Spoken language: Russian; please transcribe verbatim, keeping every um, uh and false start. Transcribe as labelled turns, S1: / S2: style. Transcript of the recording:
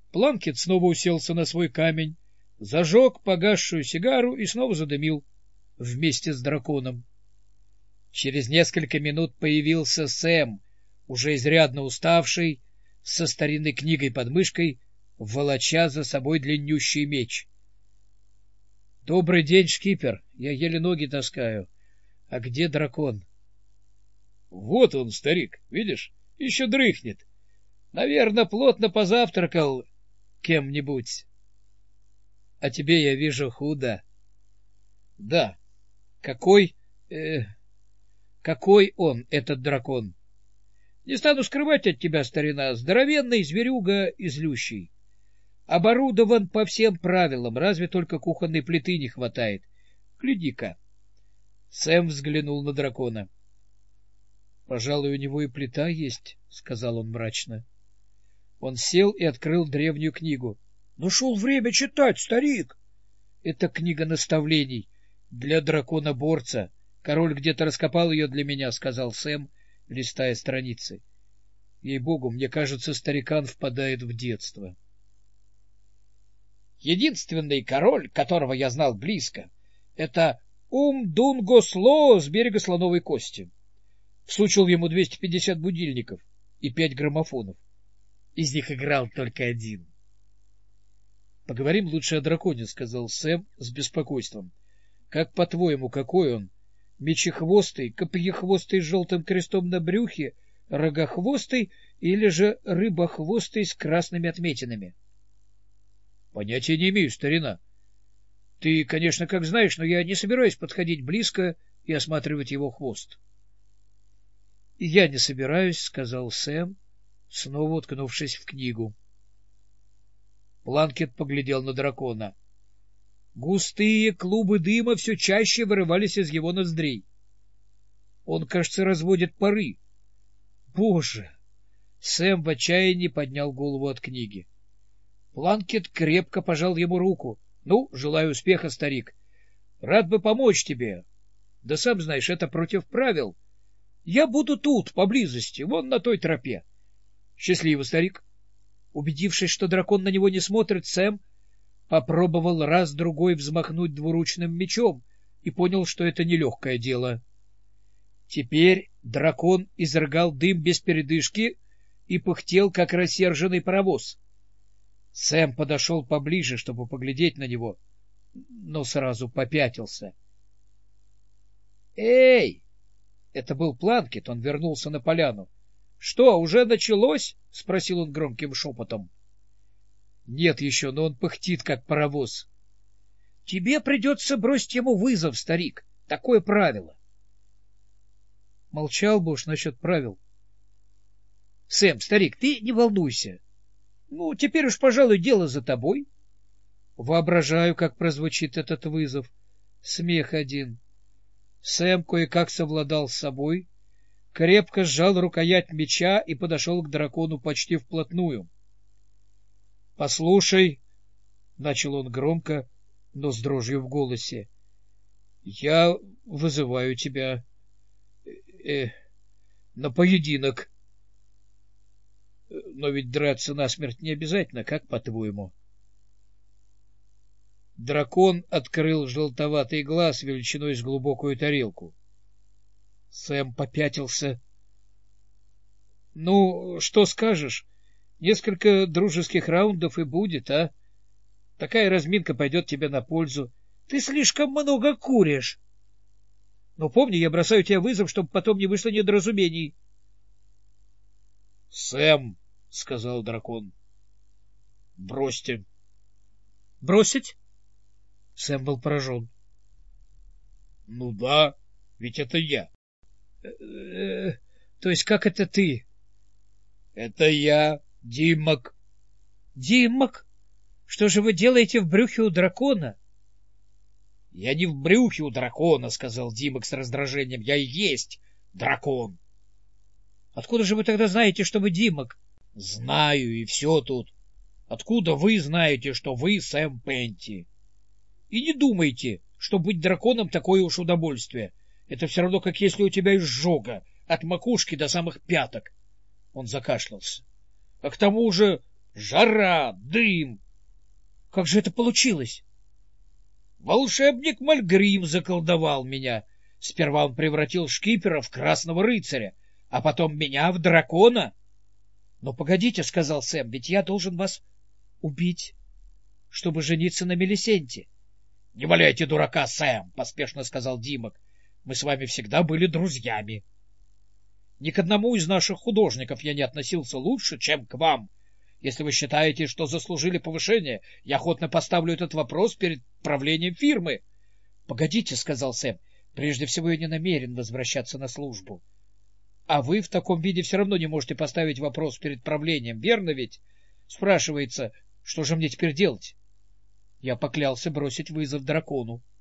S1: Планкет снова уселся на свой камень, зажег погасшую сигару и снова задымил вместе с драконом. Через несколько минут появился Сэм, уже изрядно уставший, со старинной книгой под мышкой, волоча за собой длиннющий меч. — Добрый день, шкипер, я еле ноги таскаю. А где дракон? — Вот он, старик, видишь, еще дрыхнет. Наверное, плотно позавтракал кем-нибудь. — А тебе, я вижу, худо. — Да. Какой... Э, какой он, этот дракон? Не стану скрывать от тебя, старина, здоровенный зверюга и злющий. Оборудован по всем правилам, разве только кухонной плиты не хватает. Гляди-ка. Сэм взглянул на дракона. — Пожалуй, у него и плита есть, — сказал он мрачно. Он сел и открыл древнюю книгу. — Нашел время читать, старик. — Это книга наставлений для дракона-борца. Король где-то раскопал ее для меня, — сказал Сэм, листая страницы. Ей-богу, мне кажется, старикан впадает в детство. Единственный король, которого я знал близко, это Ум-Дунго-Сло с берега Слоновой Кости. Всучил ему двести пятьдесят будильников и пять граммофонов. Из них играл только один. — Поговорим лучше о драконе, — сказал Сэм с беспокойством. — Как, по-твоему, какой он? Мечехвостый, копьехвостый с желтым крестом на брюхе, рогохвостый или же рыбохвостый с красными отметинами? — Понятия не имею, старина. Ты, конечно, как знаешь, но я не собираюсь подходить близко и осматривать его хвост. — И я не собираюсь, — сказал Сэм, снова уткнувшись в книгу. Планкет поглядел на дракона. Густые клубы дыма все чаще вырывались из его ноздрей. Он, кажется, разводит пары. Боже! Сэм в отчаянии поднял голову от книги. Планкет крепко пожал ему руку. — Ну, желаю успеха, старик. Рад бы помочь тебе. Да сам знаешь, это против правил. Я буду тут, поблизости, вон на той тропе. Счастливо, старик. Убедившись, что дракон на него не смотрит, Сэм попробовал раз-другой взмахнуть двуручным мечом и понял, что это нелегкое дело. Теперь дракон изрыгал дым без передышки и пыхтел, как рассерженный паровоз. Сэм подошел поближе, чтобы поглядеть на него, но сразу попятился. «Эй!» — это был Планкет, он вернулся на поляну. «Что, уже началось?» — спросил он громким шепотом. «Нет еще, но он пыхтит, как паровоз». «Тебе придется бросить ему вызов, старик. Такое правило». Молчал бы уж насчет правил. «Сэм, старик, ты не волнуйся. Ну, теперь уж, пожалуй, дело за тобой». Воображаю, как прозвучит этот вызов. Смех один. Сэм кое-как совладал с собой, крепко сжал рукоять меча и подошел к дракону почти вплотную. — Послушай, — начал он громко, но с дрожью в голосе, — я вызываю тебя э, на поединок. Но ведь драться насмерть не обязательно, как по-твоему? Дракон открыл желтоватый глаз величиной с глубокую тарелку. Сэм попятился. — Ну, что скажешь? Несколько дружеских раундов и будет, а? Такая разминка пойдет тебе на пользу. Ты слишком много куришь. Но помни, я бросаю тебе вызов, чтобы потом не вышло недоразумений. — Сэм, — сказал дракон, — бросьте. — Бросить? Сэм был поражен. — Ну да, ведь это я. Э, — То есть как это ты? — Это я, Димок. — Димок? Что же вы делаете в брюхе у дракона? — Я не в брюхе у дракона, — сказал Димок с раздражением. — Я и есть дракон. — Откуда же вы тогда знаете, что вы Димок? — Знаю, и все тут. Откуда вы знаете, что вы Сэм Пенти? И не думайте, что быть драконом — такое уж удовольствие. Это все равно, как если у тебя изжога от макушки до самых пяток. Он закашлялся. А к тому же Жара, дым. — Как же это получилось? — Волшебник Мальгрим заколдовал меня. Сперва он превратил шкипера в красного рыцаря, а потом меня в дракона. — Но погодите, — сказал Сэм, — ведь я должен вас убить, чтобы жениться на Мелисенте. — Не валяйте дурака, Сэм, — поспешно сказал Димок. — Мы с вами всегда были друзьями. Ни к одному из наших художников я не относился лучше, чем к вам. Если вы считаете, что заслужили повышение, я охотно поставлю этот вопрос перед правлением фирмы. — Погодите, — сказал Сэм, — прежде всего я не намерен возвращаться на службу. А вы в таком виде все равно не можете поставить вопрос перед правлением, верно ведь? Спрашивается, что же мне теперь делать? Я поклялся бросить вызов дракону.